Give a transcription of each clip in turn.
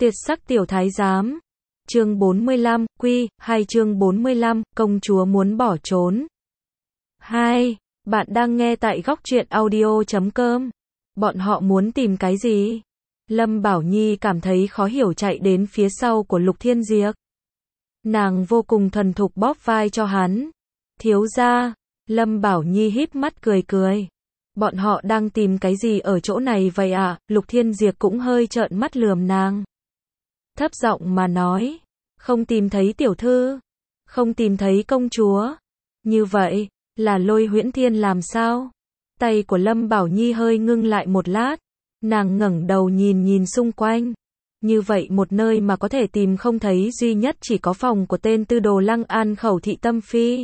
Tiệt sắc tiểu thái giám. Chương 45, chương 45, công chúa muốn bỏ trốn. 2. Bạn đang nghe tại góc truyện audio.com. Bọn họ muốn tìm cái gì? Lâm Bảo Nhi cảm thấy khó hiểu chạy đến phía sau của Lục Thiên Diệp. Nàng vô cùng thuần thục bóp vai cho hắn. Thiếu gia. Lâm Bảo Nhi híp mắt cười cười. Bọn họ đang tìm cái gì ở chỗ này vậy ạ? Lục Thiên Diệp cũng hơi trợn mắt lườm nàng. Thấp giọng mà nói. Không tìm thấy tiểu thư. Không tìm thấy công chúa. Như vậy, là Lôi Huyễn Thiên làm sao? Tay của Lâm Bảo Nhi hơi ngưng lại một lát. Nàng ngẩng đầu nhìn xung quanh. Như vậy một nơi mà có thể tìm không thấy duy nhất chỉ có phòng của tên tư đồ Lăng An Khẩu Thị Tâm Phi.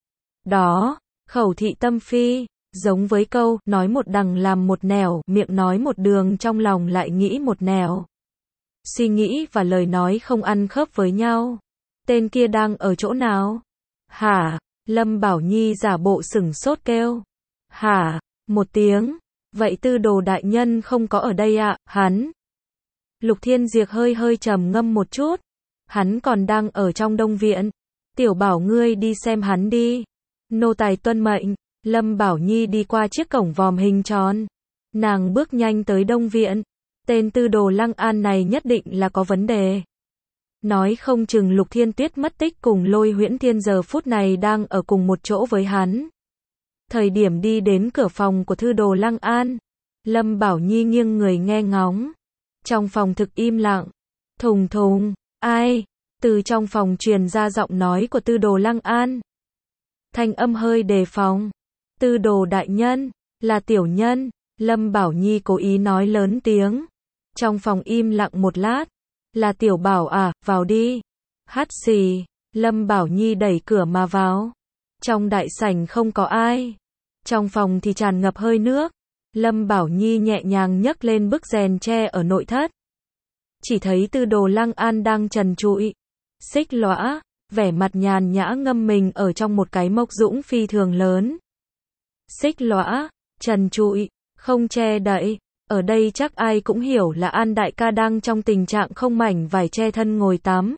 Đó, Khẩu Thị Tâm Phi, giống với câu, nói một đằng làm một nẻo, miệng nói một đường trong lòng lại nghĩ một nẻo. Suy nghĩ và lời nói không ăn khớp với nhau. Tên kia đang ở chỗ nào? Hả? Lâm Bảo Nhi giả bộ sửng sốt kêu. Hả? Một tiếng. Vậy tư đồ đại nhân không có ở đây ạ, hắn. Lục Thiên Diệp hơi trầm ngâm một chút. Hắn còn đang ở trong Đông Viện. Tiểu Bảo ngươi đi xem hắn đi. Nô tài tuân mệnh. Lâm Bảo Nhi đi qua chiếc cổng vòm hình tròn. Nàng bước nhanh tới Đông Viện. Tên tư đồ Lăng An này nhất định là có vấn đề. Nói không chừng Lục Thiên Tuyết mất tích cùng Lôi Huyễn Thiên giờ phút này đang ở cùng một chỗ với hắn. Thời điểm đi đến cửa phòng của tư đồ Lăng An, Lâm Bảo Nhi nghiêng người nghe ngóng. Trong phòng thực im lặng. Thùng thùng, ai? Từ trong phòng truyền ra giọng nói của tư đồ Lăng An. Thanh âm hơi đề phòng. Tư đồ đại nhân, là tiểu nhân. Lâm Bảo Nhi cố ý nói lớn tiếng. Trong phòng im lặng một lát. Là Tiểu Bảo à, vào đi. Hắt xì. Lâm Bảo Nhi đẩy cửa mà vào. Trong đại sảnh không có ai. Trong phòng thì tràn ngập hơi nước. Lâm Bảo Nhi nhẹ nhàng nhấc lên bức rèn tre ở nội thất. Chỉ thấy tư đồ Lăng An đang trần trụi. Xích lõa, vẻ mặt nhàn nhã ngâm mình ở trong một cái mộc dũng phi thường lớn. Xích lõa, trần trụi, không che đậy. Ở đây chắc ai cũng hiểu là An đại ca đang trong tình trạng không mảnh vải che thân ngồi tắm.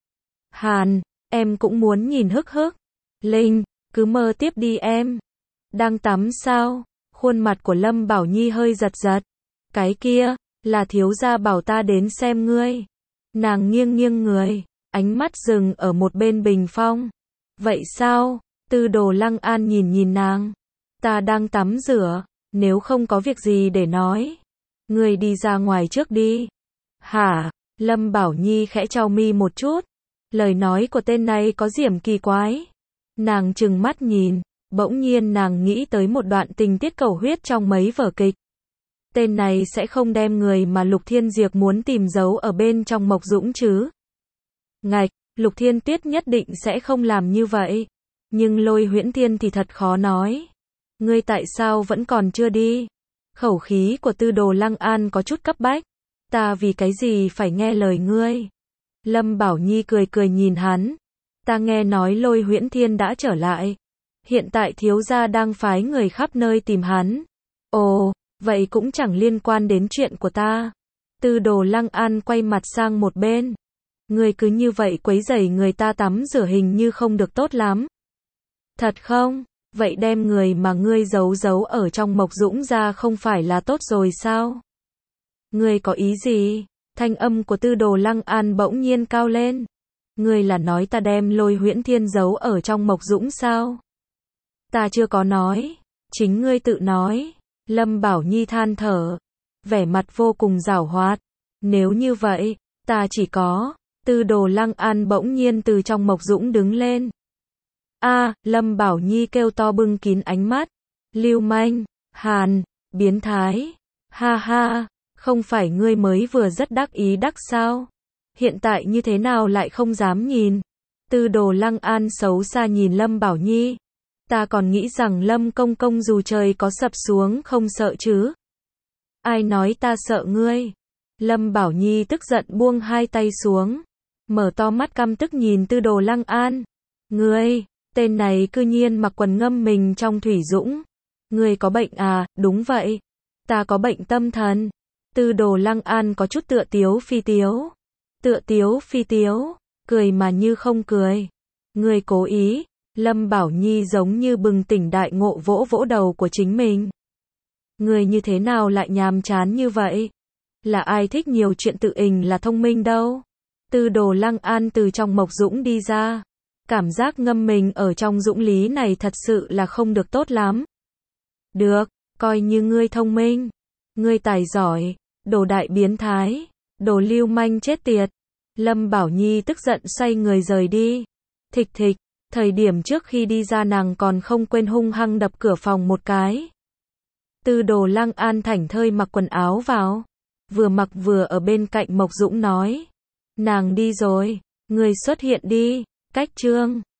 Hàn, em cũng muốn nhìn hức hức. Linh, cứ mơ tiếp đi em. Đang tắm sao? Khuôn mặt của Lâm Bảo Nhi hơi giật giật. Cái kia, là thiếu gia bảo ta đến xem ngươi. Nàng nghiêng người, ánh mắt dừng ở một bên bình phong. Vậy sao? Tư đồ Lăng An nhìn nàng. Ta đang tắm rửa, nếu không có việc gì để nói. Ngươi đi ra ngoài trước đi. Hả? Lâm Bảo Nhi khẽ chau mi một chút. Lời nói của tên này có điểm kỳ quái. Nàng trừng mắt nhìn, bỗng nhiên nàng nghĩ tới một đoạn tình tiết cầu huyết trong mấy vở kịch. Tên này sẽ không đem người mà Lục Thiên Diệp muốn tìm giấu ở bên trong mộc dũng chứ. Ngạch, Lục Thiên Tuyết nhất định sẽ không làm như vậy. Nhưng Lôi Huyễn Thiên thì thật khó nói. Ngươi tại sao vẫn còn chưa đi? Khẩu khí của tư đồ Lăng An có chút cấp bách. Ta vì cái gì phải nghe lời ngươi? Lâm Bảo Nhi cười nhìn hắn. Ta nghe nói Lôi Huyễn Thiên đã trở lại. Hiện tại thiếu gia đang phái người khắp nơi tìm hắn. Ồ, vậy cũng chẳng liên quan đến chuyện của ta. Tư đồ Lăng An quay mặt sang một bên. Ngươi cứ như vậy quấy rầy người ta tắm rửa hình như không được tốt lắm. Thật không? Vậy đem người mà ngươi giấu ở trong mộc dũng ra không phải là tốt rồi sao? Ngươi có ý gì? Thanh âm của tư đồ Lăng An bỗng nhiên cao lên. Ngươi là nói ta đem Lôi Huyễn Thiên giấu ở trong mộc dũng sao? Ta chưa có nói. Chính ngươi tự nói. Lâm Bảo Nhi than thở. Vẻ mặt vô cùng giảo hoạt. Nếu như vậy, ta chỉ có. Tư đồ Lăng An bỗng nhiên từ trong mộc dũng đứng lên. Lâm Bảo Nhi kêu to bưng kín ánh mắt. Lưu manh, Hàn, biến thái. Ha ha, không phải ngươi mới vừa rất đắc ý đắc sao? Hiện tại như thế nào lại không dám nhìn? Tư đồ Lăng An xấu xa nhìn Lâm Bảo Nhi. Ta còn nghĩ rằng Lâm công công dù trời có sập xuống không sợ chứ. Ai nói ta sợ ngươi? Lâm Bảo Nhi tức giận buông hai tay xuống. Mở to mắt căm tức nhìn tư đồ Lăng An. Ngươi, tên này cư nhiên mặc quần ngâm mình trong thủy dũng. Ngươi có bệnh à? Đúng vậy. Ta có bệnh tâm thần. Tư đồ Lăng An có chút tựa tiếu phi tiếu. Tựa tiếu phi tiếu, cười mà như không cười. Ngươi cố ý, Lâm Bảo Nhi giống như bừng tỉnh đại ngộ vỗ vỗ đầu của chính mình. Ngươi như thế nào lại nhàm chán như vậy? Là ai thích nhiều chuyện tự ình là thông minh đâu? Tư Đồ Lăng An từ trong Mộc Dũng đi ra. Cảm giác ngâm mình ở trong dũng lý này thật sự là không được tốt lắm. Được, coi như ngươi thông minh. Ngươi tài giỏi, đồ đại biến thái, đồ lưu manh chết tiệt. Lâm Bảo Nhi tức giận xoay người rời đi. Thịch thịch, thời điểm trước khi đi ra nàng còn không quên hung hăng đập cửa phòng một cái. Tư Đồ Lăng An thảnh thơi mặc quần áo vào. Vừa mặc vừa ở bên cạnh Mộc Dũng nói. Nàng đi rồi, người xuất hiện đi, cách chương.